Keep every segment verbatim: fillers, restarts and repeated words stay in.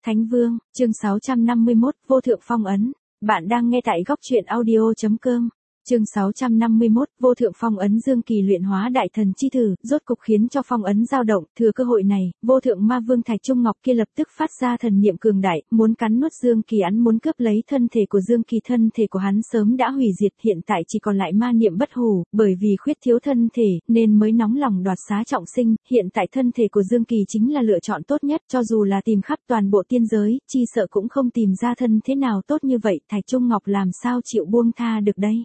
Thánh Vương, chương sáu trăm năm mươi mốt, Vô Thượng Phong Ấn. Bạn đang nghe tại góc truyện audio.com. Chương sáu trăm năm mươi mốt, Vô Thượng Phong Ấn. Dương Kỳ luyện hóa đại thần chi thử, rốt cục khiến cho phong ấn dao động, thừa cơ hội này, Vô Thượng Ma Vương Thạch Trung Ngọc kia lập tức phát ra thần niệm cường đại, muốn cắn nuốt Dương Kỳ, hắn muốn cướp lấy thân thể của Dương Kỳ. Thân thể của hắn sớm đã hủy diệt, hiện tại chỉ còn lại ma niệm bất hủ, bởi vì khuyết thiếu thân thể nên mới nóng lòng đoạt xá trọng sinh, hiện tại thân thể của Dương Kỳ chính là lựa chọn tốt nhất, cho dù là tìm khắp toàn bộ tiên giới, chi sợ cũng không tìm ra thân thế nào tốt như vậy, Thạch Trung Ngọc làm sao chịu buông tha được đây.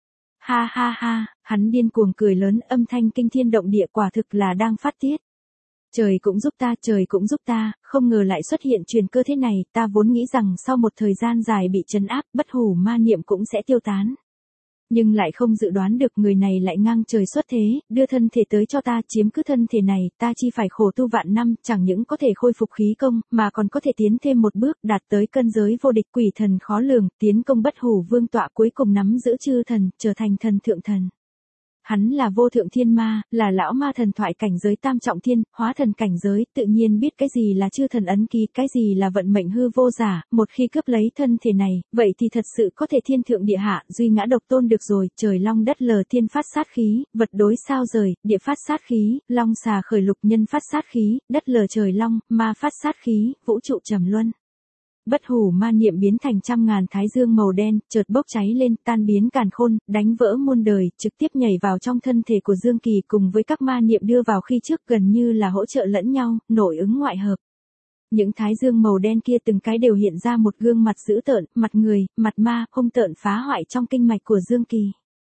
Ha ha ha, hắn điên cuồng cười lớn, âm thanh kinh thiên động địa, quả thực là đang phát tiết. Trời cũng giúp ta, trời cũng giúp ta, không ngờ lại xuất hiện truyền cơ thế này, ta vốn nghĩ rằng sau một thời gian dài bị trấn áp, bất hủ ma niệm cũng sẽ tiêu tán. Nhưng lại không dự đoán được người này lại ngang trời xuất thế, đưa thân thể tới cho ta, chiếm cứ thân thể này, ta chi phải khổ tu vạn năm, chẳng những có thể khôi phục khí công, mà còn có thể tiến thêm một bước, đạt tới cân giới vô địch, quỷ thần khó lường, tiến công bất hủ vương tọa, cuối cùng nắm giữ chư thần, trở thành thần thượng thần. Hắn là vô thượng thiên ma, là lão ma thần thoại cảnh giới tam trọng thiên, hóa thần cảnh giới, tự nhiên biết cái gì là chư thần ấn ký, cái gì là vận mệnh hư vô giả, một khi cướp lấy thân thể này, vậy thì thật sự có thể thiên thượng địa hạ, duy ngã độc tôn được rồi, trời long đất lờ, thiên phát sát khí, vật đối sao rời, địa phát sát khí, long xà khởi lục, nhân phát sát khí, đất lờ trời long, ma phát sát khí, vũ trụ trầm luân. Bất hủ ma niệm biến thành trăm ngàn thái dương màu đen, chợt bốc cháy lên, tan biến càn khôn, đánh vỡ muôn đời, trực tiếp nhảy vào trong thân thể của Dương Kỳ, cùng với các ma niệm đưa vào khi trước, gần như là hỗ trợ lẫn nhau, nội ứng ngoại hợp. Những thái dương màu đen kia từng cái đều hiện ra một gương mặt dữ tợn, mặt người, mặt ma, hung tợn phá hoại trong kinh mạch của Dương Kỳ.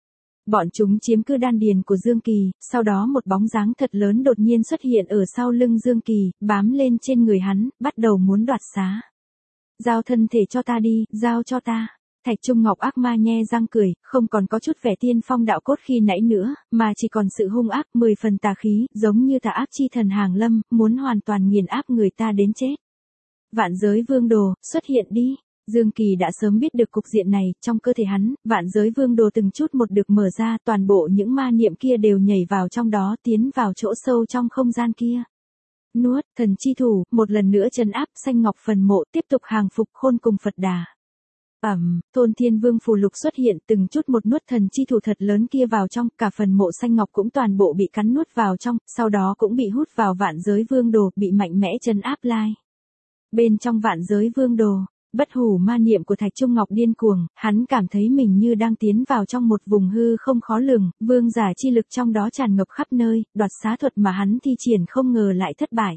Bọn chúng chiếm cứ đan điền của Dương Kỳ, sau đó một bóng dáng thật lớn đột nhiên xuất hiện ở sau lưng Dương Kỳ, bám lên trên người hắn, bắt đầu muốn đoạt xá. Giao thân thể cho ta đi, giao cho ta. Thạch Trung Ngọc ác ma nhe răng cười, không còn có chút vẻ tiên phong đạo cốt khi nãy nữa, mà chỉ còn sự hung ác, mười phần tà khí, giống như tà ác chi thần hàng lâm, muốn hoàn toàn nghiền áp người ta đến chết. Vạn giới vương đồ, xuất hiện đi. Dương Kỳ đã sớm biết được cục diện này, trong cơ thể hắn, vạn giới vương đồ từng chút một được mở ra, toàn bộ những ma niệm kia đều nhảy vào trong đó, tiến vào chỗ sâu trong không gian kia. Nuốt, thần chi thủ, một lần nữa trấn áp, xanh ngọc phần mộ, tiếp tục hàng phục khôn cùng Phật Đà. Ẩm, Tôn Thiên Vương phù lục xuất hiện, từng chút một nuốt thần chi thủ thật lớn kia vào trong, cả phần mộ xanh ngọc cũng toàn bộ bị cắn nuốt vào trong, sau đó cũng bị hút vào vạn giới vương đồ, bị mạnh mẽ trấn áp lai. Bên trong vạn giới vương đồ, bất hủ ma niệm của Thạch Trung Ngọc điên cuồng, hắn cảm thấy mình như đang tiến vào trong một vùng hư không khó lường, vương giả chi lực trong đó tràn ngập khắp nơi, đoạt xá thuật mà hắn thi triển không ngờ lại thất bại.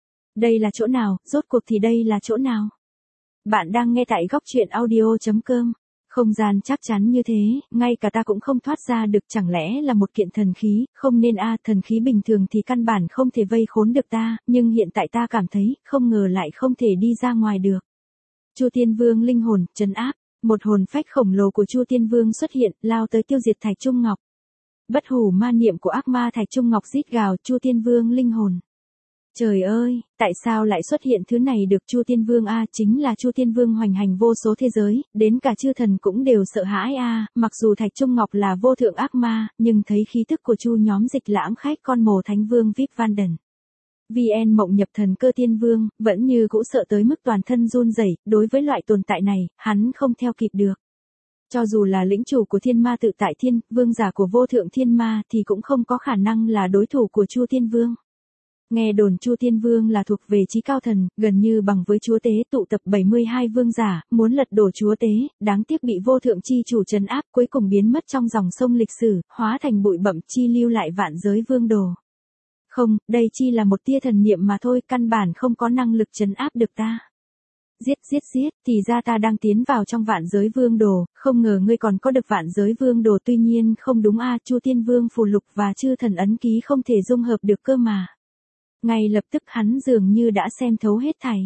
Đây là chỗ nào, rốt cuộc thì đây là chỗ nào? Bạn đang nghe tại góc truyện audio.com. Không gian chắc chắn như thế, ngay cả ta cũng không thoát ra được, chẳng lẽ là một kiện thần khí, không nên a, thần khí bình thường thì căn bản không thể vây khốn được ta, nhưng hiện tại ta cảm thấy, không ngờ lại không thể đi ra ngoài được. Chu Tiên Vương linh hồn, trấn áp, một hồn phách khổng lồ của Chu Tiên Vương xuất hiện, lao tới tiêu diệt Thạch Trung Ngọc. Bất hủ ma niệm của ác ma Thạch Trung Ngọc rít gào, Chu Tiên Vương linh hồn. Trời ơi, tại sao lại xuất hiện thứ này được? Chu Tiên Vương a, chính là Chu Tiên Vương hoành hành vô số thế giới, đến cả chư thần cũng đều sợ hãi a, mặc dù Thạch Trung Ngọc là vô thượng ác ma, nhưng thấy khí tức của Chu nhóm dịch lãm khách con mồ Thánh Vương vê i pê Vanden. vê en mộng nhập thần cơ Tiên Vương, vẫn như cũ sợ tới mức toàn thân run rẩy, đối với loại tồn tại này, hắn không theo kịp được. Cho dù là lĩnh chủ của thiên ma tự tại thiên, vương giả của vô thượng thiên ma thì cũng không có khả năng là đối thủ của Chu Tiên Vương. Nghe đồn Chu Tiên Vương là thuộc về chí cao thần, gần như bằng với chúa tế, tụ tập bảy mươi hai vương giả, muốn lật đổ chúa tế, đáng tiếc bị vô thượng chi chủ trấn áp, cuối cùng biến mất trong dòng sông lịch sử, hóa thành bụi bặm, chi lưu lại vạn giới vương đồ. Không, đây chi là một tia thần niệm mà thôi, căn bản không có năng lực trấn áp được ta. Giết giết giết, thì ra ta đang tiến vào trong vạn giới vương đồ, không ngờ ngươi còn có được vạn giới vương đồ, tuy nhiên không đúng a, Chu Tiên Vương phù lục và chư thần ấn ký không thể dung hợp được cơ mà. Ngay lập tức hắn dường như đã xem thấu hết thảy.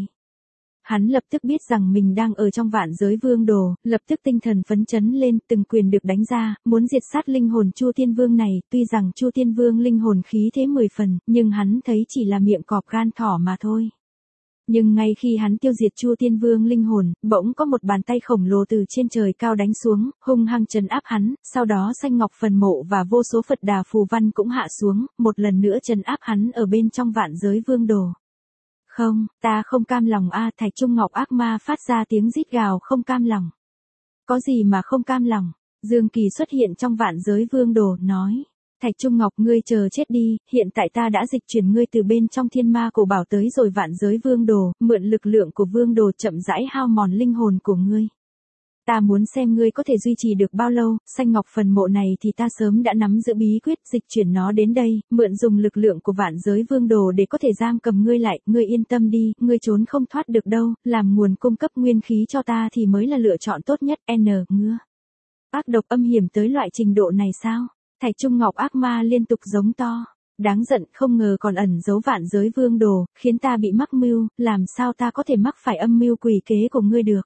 Hắn lập tức biết rằng mình đang ở trong vạn giới vương đồ, lập tức tinh thần phấn chấn lên, từng quyền được đánh ra, muốn diệt sát linh hồn Chu Tiên Vương này, tuy rằng Chu Tiên Vương linh hồn khí thế mười phần, nhưng hắn thấy chỉ là miệng cọp gan thỏ mà thôi. Nhưng ngay khi hắn tiêu diệt Chu Tiên Vương linh hồn, bỗng có một bàn tay khổng lồ từ trên trời cao đánh xuống, hung hăng trấn áp hắn, sau đó xanh ngọc phần mộ và vô số Phật Đà phù văn cũng hạ xuống, một lần nữa trấn áp hắn ở bên trong vạn giới vương đồ. Không, ta không cam lòng a. Thạch Trung Ngọc ác ma phát ra tiếng rít gào không cam lòng. Có gì mà không cam lòng? Dương Kỳ xuất hiện trong vạn giới vương đồ, nói. Thạch Trung Ngọc, ngươi chờ chết đi, hiện tại ta đã dịch chuyển ngươi từ bên trong thiên ma cổ bảo tới rồi vạn giới vương đồ, mượn lực lượng của vương đồ chậm rãi hao mòn linh hồn của ngươi. Ta muốn xem ngươi có thể duy trì được bao lâu, xanh ngọc phần mộ này thì ta sớm đã nắm giữ bí quyết dịch chuyển nó đến đây, mượn dùng lực lượng của vạn giới vương đồ để có thể giam cầm ngươi lại, ngươi yên tâm đi, ngươi trốn không thoát được đâu, làm nguồn cung cấp nguyên khí cho ta thì mới là lựa chọn tốt nhất. N ngứa. Ác độc âm hiểm tới loại trình độ này sao? Thạch Trung Ngọc ác ma liên tục giống to. Đáng giận, không ngờ còn ẩn giấu vạn giới vương đồ, khiến ta bị mắc mưu, làm sao ta có thể mắc phải âm mưu quỷ kế của ngươi được.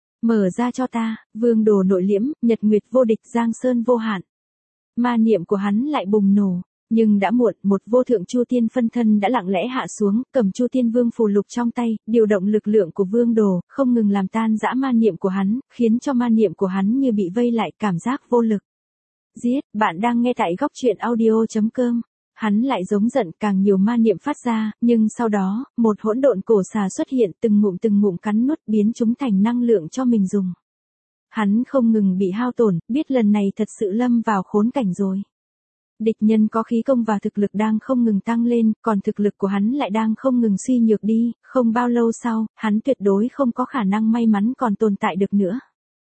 Mở ra cho ta, vương đồ nội liễm, nhật nguyệt vô địch, giang sơn vô hạn. Ma niệm của hắn lại bùng nổ, nhưng đã muộn, một vô thượng chu tiên phân thân đã lặng lẽ hạ xuống, cầm chu tiên vương phù lục trong tay, điều động lực lượng của vương đồ, không ngừng làm tan rã ma niệm của hắn, khiến cho ma niệm của hắn như bị vây lại, cảm giác vô lực. Giết, bạn đang nghe tại góc truyện audio.com. Hắn lại giống giận, càng nhiều ma niệm phát ra, nhưng sau đó, một hỗn độn cổ xà xuất hiện, từng ngụm từng ngụm cắn nuốt, biến chúng thành năng lượng cho mình dùng. Hắn không ngừng bị hao tổn, biết lần này thật sự lâm vào khốn cảnh rồi. Địch nhân có khí công và thực lực đang không ngừng tăng lên, còn thực lực của hắn lại đang không ngừng suy nhược đi, không bao lâu sau, hắn tuyệt đối không có khả năng may mắn còn tồn tại được nữa.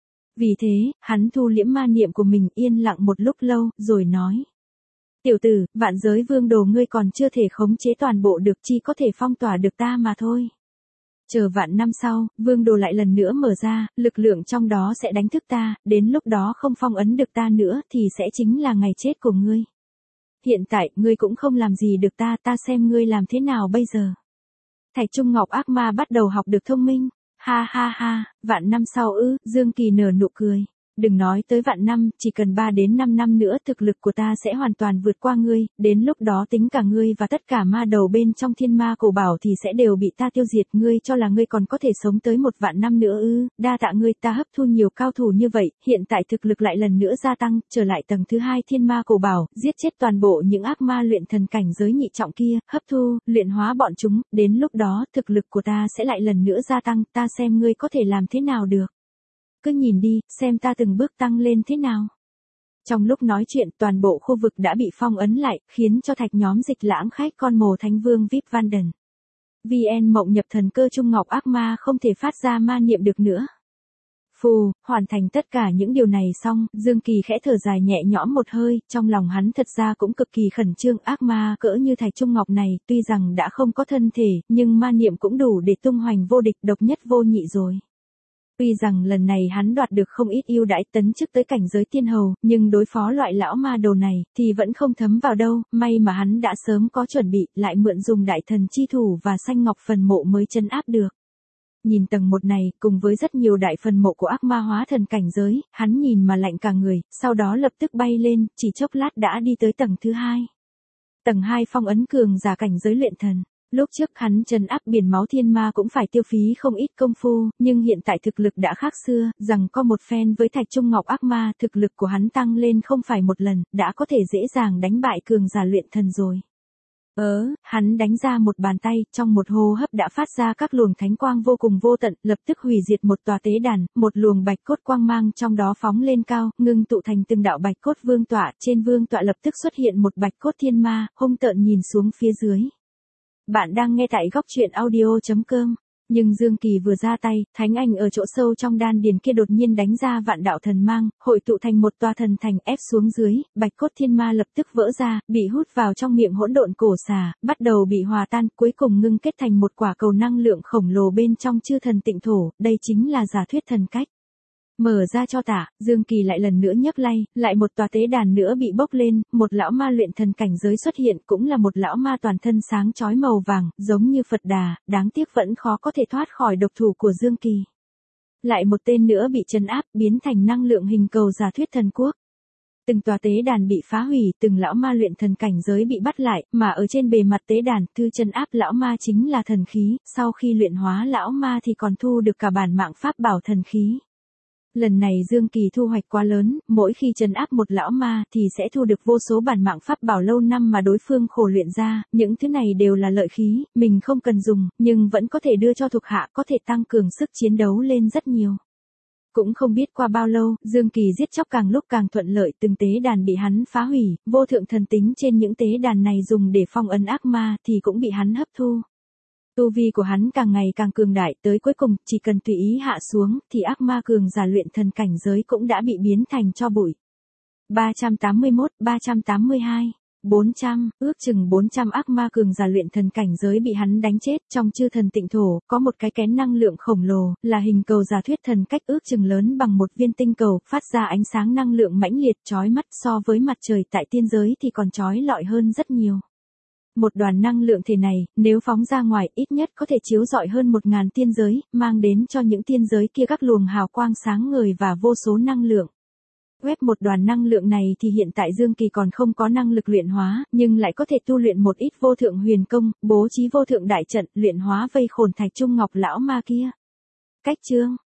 Vì thế, hắn thu liễm ma niệm của mình, yên lặng một lúc lâu, rồi nói. Tiểu tử, vạn giới vương đồ ngươi còn chưa thể khống chế toàn bộ được, chỉ có thể phong tỏa được ta mà thôi. Chờ vạn năm sau, vương đồ lại lần nữa mở ra, lực lượng trong đó sẽ đánh thức ta, đến lúc đó không phong ấn được ta nữa thì sẽ chính là ngày chết của ngươi. Hiện tại, ngươi cũng không làm gì được ta, ta xem ngươi làm thế nào bây giờ. Thạch Trung Ngọc ác ma bắt đầu học được thông minh. Ha ha ha, vạn năm sau ư, Dương Kỳ nở nụ cười. Đừng nói tới vạn năm, chỉ cần ba đến năm năm nữa thực lực của ta sẽ hoàn toàn vượt qua ngươi, đến lúc đó tính cả ngươi và tất cả ma đầu bên trong thiên ma cổ bảo thì sẽ đều bị ta tiêu diệt, ngươi cho là ngươi còn có thể sống tới một vạn năm nữa ư, đa tạ ngươi, ta hấp thu nhiều cao thủ như vậy, hiện tại thực lực lại lần nữa gia tăng, trở lại tầng thứ hai thiên ma cổ bảo, giết chết toàn bộ những ác ma luyện thần cảnh giới nhị trọng kia, hấp thu, luyện hóa bọn chúng, đến lúc đó thực lực của ta sẽ lại lần nữa gia tăng, ta xem ngươi có thể làm thế nào được. Cứ nhìn đi, xem ta từng bước tăng lên thế nào. Trong lúc nói chuyện, toàn bộ khu vực đã bị phong ấn lại, khiến cho thạch nhóm dịch lãng khách con mồ thánh vương vê i pê Vanden. vê en mộng nhập thần cơ Trung Ngọc ác ma không thể phát ra ma niệm được nữa. Phù, hoàn thành tất cả những điều này xong, Dương Kỳ khẽ thở dài nhẹ nhõm một hơi, trong lòng hắn thật ra cũng cực kỳ khẩn trương, ác ma cỡ như thạch Trung Ngọc này, tuy rằng đã không có thân thể, nhưng ma niệm cũng đủ để tung hoành vô địch độc nhất vô nhị rồi. Tuy rằng lần này hắn đoạt được không ít ưu đãi tấn chức tới cảnh giới tiên hầu, nhưng đối phó loại lão ma đầu này, thì vẫn không thấm vào đâu, may mà hắn đã sớm có chuẩn bị, lại mượn dùng đại thần chi thủ và xanh ngọc phần mộ mới trấn áp được. Nhìn tầng một này, cùng với rất nhiều đại phần mộ của ác ma hóa thần cảnh giới, hắn nhìn mà lạnh cả người, sau đó lập tức bay lên, chỉ chốc lát đã đi tới tầng thứ hai. Tầng hai phong ấn cường giả cảnh giới luyện thần. Lúc trước hắn trấn áp biển máu thiên ma cũng phải tiêu phí không ít công phu, nhưng hiện tại thực lực đã khác xưa, rằng có một phen với thạch Trung Ngọc ác ma, thực lực của hắn tăng lên không phải một lần, đã có thể dễ dàng đánh bại cường giả luyện thần rồi. Ớ, hắn đánh ra một bàn tay, trong một hô hấp đã phát ra các luồng thánh quang vô cùng vô tận, lập tức hủy diệt một tòa tế đàn, một luồng bạch cốt quang mang trong đó phóng lên cao, ngưng tụ thành từng đạo bạch cốt vương tọa, trên vương tọa lập tức xuất hiện một bạch cốt thiên ma, hung tợn nhìn xuống phía dưới. Bạn đang nghe tại góc truyện audio.com. Nhưng Dương Kỳ vừa ra tay, thánh ảnh ở chỗ sâu trong đan điền kia đột nhiên đánh ra vạn đạo thần mang, hội tụ thành một tòa thần thành ép xuống dưới, bạch cốt thiên ma lập tức vỡ ra, bị hút vào trong miệng hỗn độn cổ xà, bắt đầu bị hòa tan, cuối cùng ngưng kết thành một quả cầu năng lượng khổng lồ bên trong chư thần tịnh thổ, đây chính là giả thuyết thần cách. Mở ra cho tả, Dương Kỳ lại lần nữa nhấc lay, lại một tòa tế đàn nữa bị bốc lên, một lão ma luyện thần cảnh giới xuất hiện, cũng là một lão ma toàn thân sáng chói màu vàng, giống như Phật Đà, đáng tiếc vẫn khó có thể thoát khỏi độc thủ của Dương Kỳ. Lại một tên nữa bị trấn áp, biến thành năng lượng hình cầu giả thuyết thần quốc. Từng tòa tế đàn bị phá hủy, từng lão ma luyện thần cảnh giới bị bắt lại, mà ở trên bề mặt tế đàn, thư trấn áp lão ma chính là thần khí, sau khi luyện hóa lão ma thì còn thu được cả bản mạng pháp bảo thần khí. Lần này Dương Kỳ thu hoạch quá lớn, mỗi khi trấn áp một lão ma thì sẽ thu được vô số bản mạng pháp bảo lâu năm mà đối phương khổ luyện ra, những thứ này đều là lợi khí, mình không cần dùng, nhưng vẫn có thể đưa cho thuộc hạ, có thể tăng cường sức chiến đấu lên rất nhiều. Cũng không biết qua bao lâu, Dương Kỳ giết chóc càng lúc càng thuận lợi, từng tế đàn bị hắn phá hủy, vô thượng thần tính trên những tế đàn này dùng để phong ấn ác ma thì cũng bị hắn hấp thu. Tu vi của hắn càng ngày càng cường đại, tới cuối cùng, chỉ cần tùy ý hạ xuống, thì ác ma cường giả luyện thần cảnh giới cũng đã bị biến thành tro bụi. ba trăm tám mươi mốt, ba trăm tám mươi hai, bốn trăm, ước chừng bốn trăm ác ma cường giả luyện thần cảnh giới bị hắn đánh chết. Trong chư thần tịnh thổ, có một cái kén năng lượng khổng lồ, là hình cầu giả thuyết thần cách ước chừng lớn bằng một viên tinh cầu, phát ra ánh sáng năng lượng mãnh liệt chói mắt, so với mặt trời tại tiên giới thì còn chói lọi hơn rất nhiều. Một đoàn năng lượng thể này, nếu phóng ra ngoài, ít nhất có thể chiếu rọi hơn một ngàn tiên giới, mang đến cho những tiên giới kia các luồng hào quang sáng ngời và vô số năng lượng. Quét một đoàn năng lượng này thì hiện tại Dương Kỳ còn không có năng lực luyện hóa, nhưng lại có thể tu luyện một ít vô thượng huyền công, bố trí vô thượng đại trận, luyện hóa vây khổn thạch trung ngọc lão ma kia. Cách chương